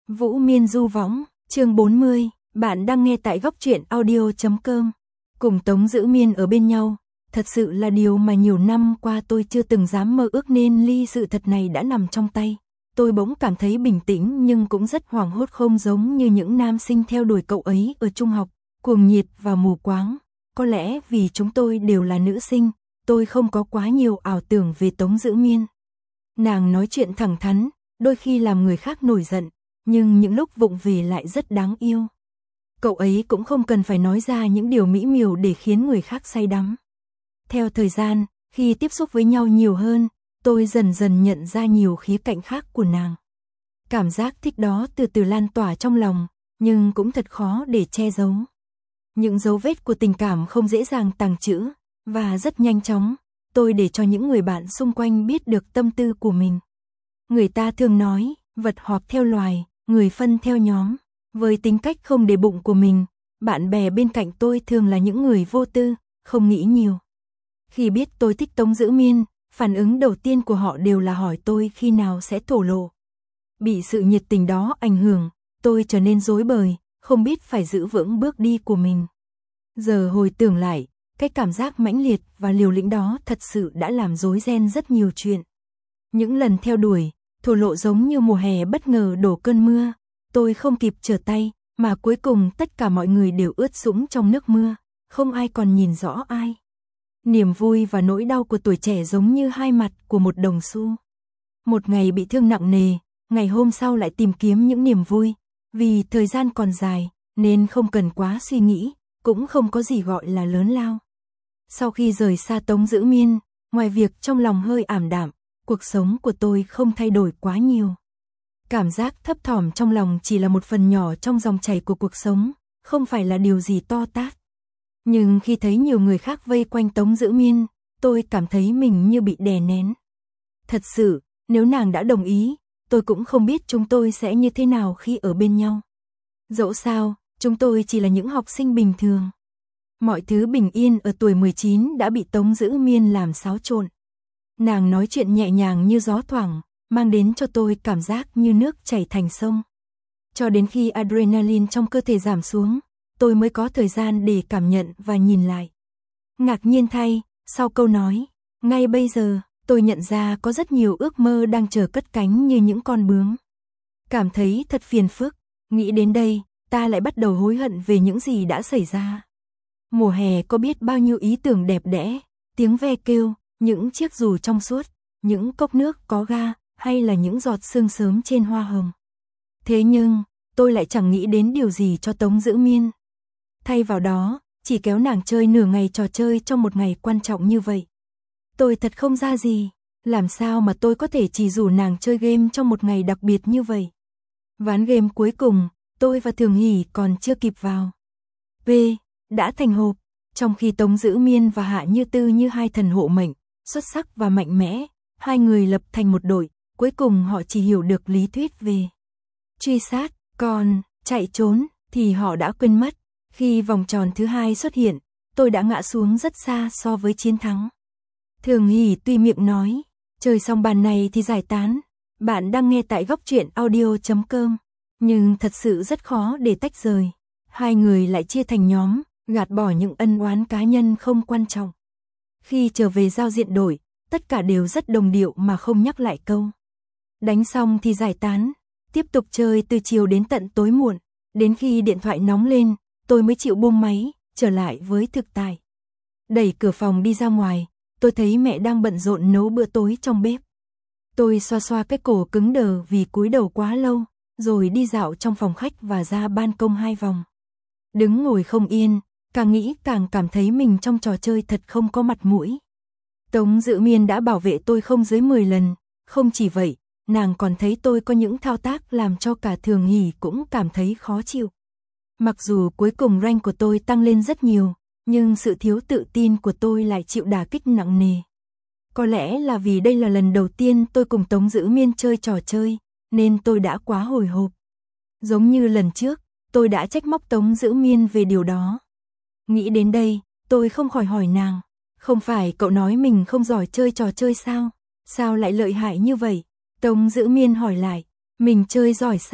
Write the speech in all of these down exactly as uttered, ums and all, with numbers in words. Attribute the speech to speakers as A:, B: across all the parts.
A: Vũ Miên du võng, chương bốn mươi, bạn đang nghe tại góc truyện audio chấm com. Cùng Tống Dữ Miên ở bên nhau, thật sự là điều mà nhiều năm qua tôi chưa từng dám mơ ước, nên ly sự thật này đã nằm trong tay. Tôi bỗng cảm thấy bình tĩnh nhưng cũng rất hoảng hốt, không giống như những nam sinh theo đuổi cậu ấy ở trung học, cuồng nhiệt và mù quáng. Có lẽ vì chúng tôi đều là nữ sinh, tôi không có quá nhiều ảo tưởng về Tống Dữ Miên. Nàng nói chuyện thẳng thắn, đôi khi làm người khác nổi giận, nhưng những lúc vụng về lại rất đáng yêu. Cậu ấy cũng không cần phải nói ra những điều mỹ miều để khiến người khác say đắm. Theo thời gian, khi tiếp xúc với nhau nhiều hơn, tôi dần dần nhận ra nhiều khía cạnh khác của nàng. Cảm giác thích đó từ từ lan tỏa trong lòng, nhưng cũng thật khó để che giấu. Những dấu vết của tình cảm không dễ dàng tàng trữ, và rất nhanh chóng, tôi để cho những người bạn xung quanh biết được tâm tư của mình. Người ta thường nói, vật họp theo loài, người phân theo nhóm. Với tính cách không để bụng của mình, bạn bè bên cạnh tôi thường là những người vô tư, không nghĩ nhiều. Khi biết tôi thích Tống Dữ Miên, phản ứng đầu tiên của họ đều là hỏi tôi khi nào sẽ thổ lộ. Bị sự nhiệt tình đó ảnh hưởng, tôi trở nên rối bời, không biết phải giữ vững bước đi của mình. Giờ hồi tưởng lại, cái cảm giác mãnh liệt và liều lĩnh đó thật sự đã làm rối ren rất nhiều chuyện. Những lần theo đuổi, thổ lộ giống như mùa hè bất ngờ đổ cơn mưa. Tôi không kịp trở tay, mà cuối cùng tất cả mọi người đều ướt sũng trong nước mưa, không ai còn nhìn rõ ai. Niềm vui và nỗi đau của tuổi trẻ giống như hai mặt của một đồng xu. Một ngày bị thương nặng nề, ngày hôm sau lại tìm kiếm những niềm vui. Vì thời gian còn dài, nên không cần quá suy nghĩ, cũng không có gì gọi là lớn lao. Sau khi rời xa Tống Dữ Miên, ngoài việc trong lòng hơi ảm đạm, cuộc sống của tôi không thay đổi quá nhiều. Cảm giác thấp thỏm trong lòng chỉ là một phần nhỏ trong dòng chảy của cuộc sống, không phải là điều gì to tát. Nhưng khi thấy nhiều người khác vây quanh Tống Dữ Miên, tôi cảm thấy mình như bị đè nén. Thật sự, nếu nàng đã đồng ý, tôi cũng không biết chúng tôi sẽ như thế nào khi ở bên nhau. Dẫu sao, chúng tôi chỉ là những học sinh bình thường. Mọi thứ bình yên ở tuổi mười chín đã bị Tống Dữ Miên làm xáo trộn. Nàng nói chuyện nhẹ nhàng như gió thoảng, mang đến cho tôi cảm giác như nước chảy thành sông. Cho đến khi adrenaline trong cơ thể giảm xuống, tôi mới có thời gian để cảm nhận và nhìn lại. Ngạc nhiên thay, sau câu nói, ngay bây giờ, tôi nhận ra có rất nhiều ước mơ đang chờ cất cánh như những con bướm. Cảm thấy thật phiền phức, nghĩ đến đây, ta lại bắt đầu hối hận về những gì đã xảy ra. Mùa hè có biết bao nhiêu ý tưởng đẹp đẽ, tiếng ve kêu, những chiếc dù trong suốt, những cốc nước có ga, hay là những giọt sương sớm trên hoa hồng. Thế nhưng, tôi lại chẳng nghĩ đến điều gì cho Tống Dữ Miên. Thay vào đó, chỉ kéo nàng chơi nửa ngày trò chơi trong một ngày quan trọng như vậy. Tôi thật không ra gì, làm sao mà tôi có thể chỉ rủ nàng chơi game trong một ngày đặc biệt như vậy. Ván game cuối cùng, tôi và Thường Hỷ còn chưa kịp vào. V, đã thành hộp, trong khi Tống Dữ Miên và Hạ Như Tư như hai thần hộ mệnh, xuất sắc và mạnh mẽ, hai người lập thành một đội. Cuối cùng họ chỉ hiểu được lý thuyết về truy sát, còn chạy trốn thì họ đã quên mất. Khi vòng tròn thứ hai xuất hiện, tôi đã ngã xuống rất xa so với chiến thắng. Thường Hỷ tuy miệng nói, chơi xong bàn này thì giải tán. Bạn đang nghe tại góc truyện audio chấm com, nhưng thật sự rất khó để tách rời. Hai người lại chia thành nhóm, gạt bỏ những ân oán cá nhân không quan trọng. Khi trở về giao diện đội, tất cả đều rất đồng điệu mà không nhắc lại câu. Đánh xong thì giải tán, tiếp tục chơi từ chiều đến tận tối muộn, đến khi điện thoại nóng lên, tôi mới chịu buông máy, trở lại với thực tại. Đẩy cửa phòng đi ra ngoài, tôi thấy mẹ đang bận rộn nấu bữa tối trong bếp. Tôi xoa xoa cái cổ cứng đờ vì cúi đầu quá lâu, rồi đi dạo trong phòng khách và ra ban công hai vòng. Đứng ngồi không yên, càng nghĩ càng cảm thấy mình trong trò chơi thật không có mặt mũi. Tống Dữ Miên đã bảo vệ tôi không dưới mười lần, không chỉ vậy, nàng còn thấy tôi có những thao tác làm cho cả Thường Hỷ cũng cảm thấy khó chịu. Mặc dù cuối cùng rank của tôi tăng lên rất nhiều, nhưng sự thiếu tự tin của tôi lại chịu đả kích nặng nề. Có lẽ là vì đây là lần đầu tiên tôi cùng Tống Dữ Miên chơi trò chơi, nên tôi đã quá hồi hộp. Giống như lần trước, tôi đã trách móc Tống Dữ Miên về điều đó. Nghĩ đến đây, tôi không khỏi hỏi nàng, không phải cậu nói mình không giỏi chơi trò chơi sao? Sao lại lợi hại như vậy? Tống Dữ Miên hỏi lại, mình chơi giỏi sao?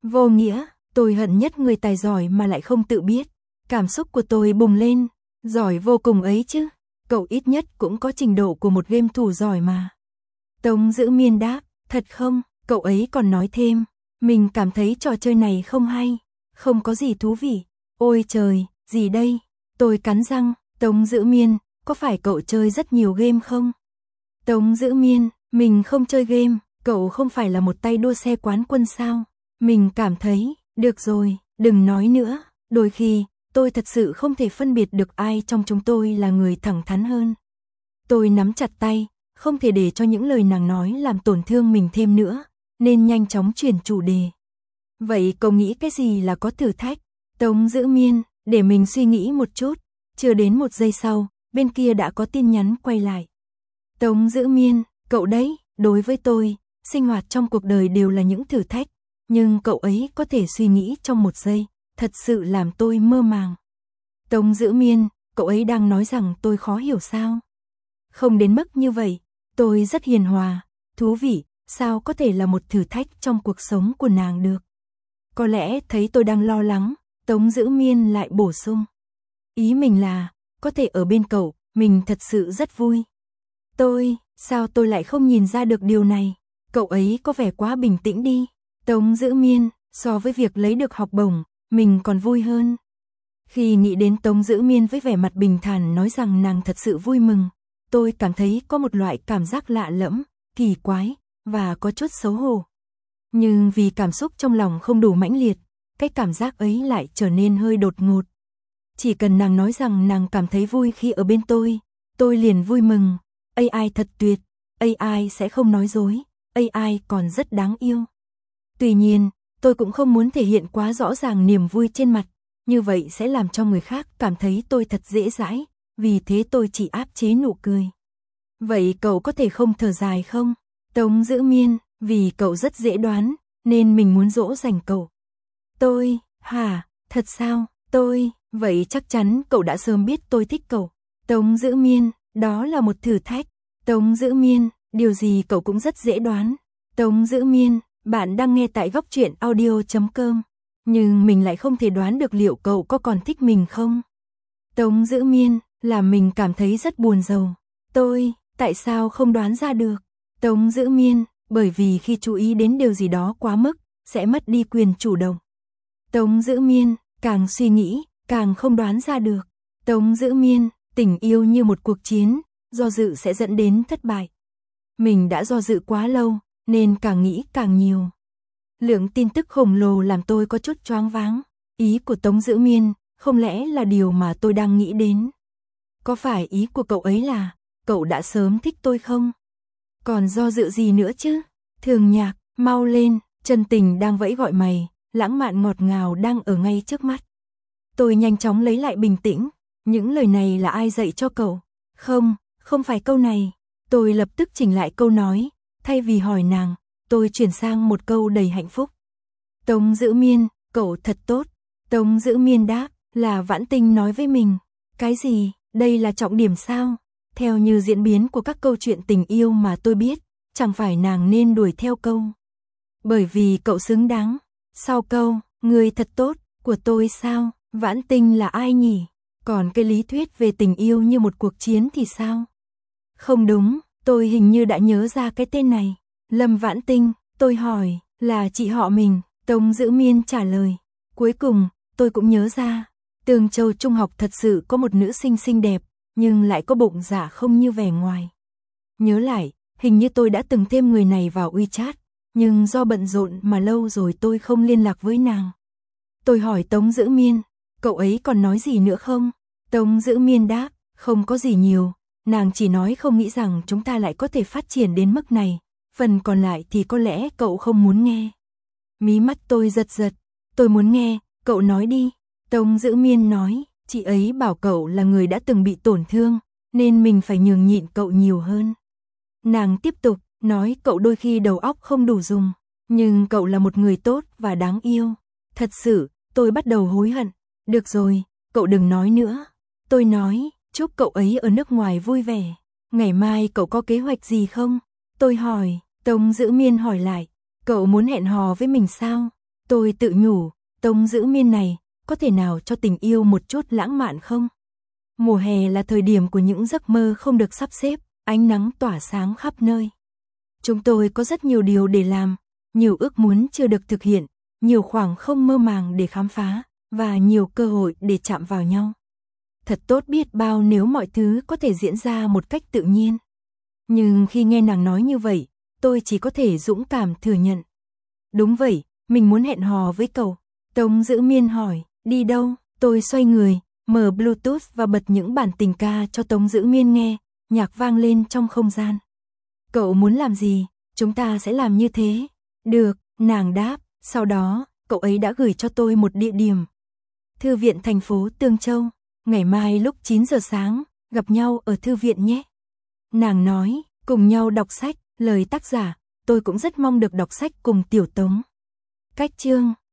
A: Vô nghĩa, tôi hận nhất người tài giỏi mà lại không tự biết. Cảm xúc của tôi bùng lên, giỏi vô cùng ấy chứ, cậu ít nhất cũng có trình độ của một game thủ giỏi mà. Tống Dữ Miên đáp, thật không, cậu ấy còn nói thêm, mình cảm thấy trò chơi này không hay, không có gì thú vị. Ôi trời, gì đây? Tôi cắn răng, Tống Dữ Miên, có phải cậu chơi rất nhiều game không? Tống Dữ Miên, mình không chơi game, cậu không phải là một tay đua xe quán quân sao? Mình cảm thấy, được rồi, đừng nói nữa, đôi khi, tôi thật sự không thể phân biệt được ai trong chúng tôi là người thẳng thắn hơn. Tôi nắm chặt tay, không thể để cho những lời nàng nói làm tổn thương mình thêm nữa, nên nhanh chóng chuyển chủ đề. Vậy cậu nghĩ cái gì là có thử thách? Tống Dữ Miên, để mình suy nghĩ một chút, chưa đến một giây sau, bên kia đã có tin nhắn quay lại. Tống Dữ Miên, cậu đấy, đối với tôi, sinh hoạt trong cuộc đời đều là những thử thách, nhưng cậu ấy có thể suy nghĩ trong một giây, thật sự làm tôi mơ màng. Tống Dữ Miên, cậu ấy đang nói rằng tôi khó hiểu sao? Không đến mức như vậy, tôi rất hiền hòa, thú vị, sao có thể là một thử thách trong cuộc sống của nàng được? Có lẽ thấy tôi đang lo lắng, Tống Dữ Miên lại bổ sung. Ý mình là, có thể ở bên cậu, mình thật sự rất vui. Tôi, sao tôi lại không nhìn ra được điều này? Cậu ấy có vẻ quá bình tĩnh đi. Tống Dữ Miên, so với việc lấy được học bổng, mình còn vui hơn. Khi nghĩ đến Tống Dữ Miên với vẻ mặt bình thản nói rằng nàng thật sự vui mừng, tôi cảm thấy có một loại cảm giác lạ lẫm, kỳ quái, và có chút xấu hổ. Nhưng vì cảm xúc trong lòng không đủ mãnh liệt, cái cảm giác ấy lại trở nên hơi đột ngột. Chỉ cần nàng nói rằng nàng cảm thấy vui khi ở bên tôi, tôi liền vui mừng. a i thật tuyệt, a i sẽ không nói dối, a i còn rất đáng yêu. Tuy nhiên, tôi cũng không muốn thể hiện quá rõ ràng niềm vui trên mặt, như vậy sẽ làm cho người khác cảm thấy tôi thật dễ dãi, vì thế tôi chỉ áp chế nụ cười. Vậy cậu có thể không thở dài không? Tống Dữ Miên, vì cậu rất dễ đoán, nên mình muốn dỗ dành cậu. Tôi, hả, thật sao, tôi, vậy chắc chắn cậu đã sớm biết tôi thích cậu. Tống Dữ Miên, đó là một thử thách. Tống Dữ Miên, điều gì cậu cũng rất dễ đoán. Tống Dữ Miên, bạn đang nghe tại góc truyện audio chấm com, nhưng mình lại không thể đoán được liệu cậu có còn thích mình không. Tống Dữ Miên, làm mình cảm thấy rất buồn rầu. Tôi, tại sao không đoán ra được? Tống Dữ Miên, bởi vì khi chú ý đến điều gì đó quá mức, sẽ mất đi quyền chủ động. Tống Dữ Miên, càng suy nghĩ, càng không đoán ra được. Tống Dữ Miên, tình yêu như một cuộc chiến, do dự sẽ dẫn đến thất bại. Mình đã do dự quá lâu, nên càng nghĩ càng nhiều. Lượng tin tức khổng lồ làm tôi có chút choáng váng. Ý của Tống Dữ Miên, không lẽ là điều mà tôi đang nghĩ đến? Có phải ý của cậu ấy là, cậu đã sớm thích tôi không? Còn do dự gì nữa chứ? Thường Nhạc, mau lên, chân tình đang vẫy gọi mày, lãng mạn ngọt ngào đang ở ngay trước mắt. Tôi nhanh chóng lấy lại bình tĩnh. Những lời này là ai dạy cho cậu? Không, không phải câu này. Tôi lập tức chỉnh lại câu nói, thay vì hỏi nàng, tôi chuyển sang một câu đầy hạnh phúc. Tống Dữ Miên, cậu thật tốt. Tống Dữ Miên đáp, là Vãn Tinh nói với mình. Cái gì, đây là trọng điểm sao? Theo như diễn biến của các câu chuyện tình yêu mà tôi biết, chẳng phải nàng nên đuổi theo câu. Bởi vì cậu xứng đáng. Sau câu, người thật tốt, của tôi sao? Vãn Tinh là ai nhỉ? Còn cái lý thuyết về tình yêu như một cuộc chiến thì sao? Không đúng, tôi hình như đã nhớ ra cái tên này. Lâm Vãn Tinh, tôi hỏi, là chị họ mình. Tống Dữ Miên trả lời. Cuối cùng, tôi cũng nhớ ra. Tường Châu Trung học thật sự có một nữ sinh xinh đẹp, nhưng lại có bụng dạ không như vẻ ngoài. Nhớ lại, hình như tôi đã từng thêm người này vào WeChat, nhưng do bận rộn mà lâu rồi tôi không liên lạc với nàng. Tôi hỏi Tống Dữ Miên, cậu ấy còn nói gì nữa không? Tống Dữ Miên đáp, không có gì nhiều, nàng chỉ nói không nghĩ rằng chúng ta lại có thể phát triển đến mức này, phần còn lại thì có lẽ cậu không muốn nghe. Mí mắt tôi giật giật, tôi muốn nghe, cậu nói đi. Tống Dữ Miên nói, chị ấy bảo cậu là người đã từng bị tổn thương, nên mình phải nhường nhịn cậu nhiều hơn. Nàng tiếp tục, nói cậu đôi khi đầu óc không đủ dùng, nhưng cậu là một người tốt và đáng yêu. Thật sự, tôi bắt đầu hối hận. Được rồi, cậu đừng nói nữa. Tôi nói, chúc cậu ấy ở nước ngoài vui vẻ. Ngày mai cậu có kế hoạch gì không? Tôi hỏi, Tống Dữ Miên hỏi lại, cậu muốn hẹn hò với mình sao? Tôi tự nhủ, Tống Dữ Miên này, có thể nào cho tình yêu một chút lãng mạn không? Mùa hè là thời điểm của những giấc mơ không được sắp xếp, ánh nắng tỏa sáng khắp nơi. Chúng tôi có rất nhiều điều để làm, nhiều ước muốn chưa được thực hiện, nhiều khoảng không mơ màng để khám phá, và nhiều cơ hội để chạm vào nhau. Thật tốt biết bao nếu mọi thứ có thể diễn ra một cách tự nhiên. Nhưng khi nghe nàng nói như vậy, tôi chỉ có thể dũng cảm thừa nhận. Đúng vậy, mình muốn hẹn hò với cậu. Tống Dữ Miên hỏi, đi đâu? Tôi xoay người, mở Bluetooth và bật những bản tình ca cho Tống Dữ Miên nghe, nhạc vang lên trong không gian. Cậu muốn làm gì? Chúng ta sẽ làm như thế. Được, nàng đáp, sau đó, cậu ấy đã gửi cho tôi một địa điểm. Thư viện thành phố Tương Châu, ngày mai lúc chín giờ sáng, gặp nhau ở thư viện nhé. Nàng nói, cùng nhau đọc sách, lời tác giả, tôi cũng rất mong được đọc sách cùng Tiểu Tống. Cách chương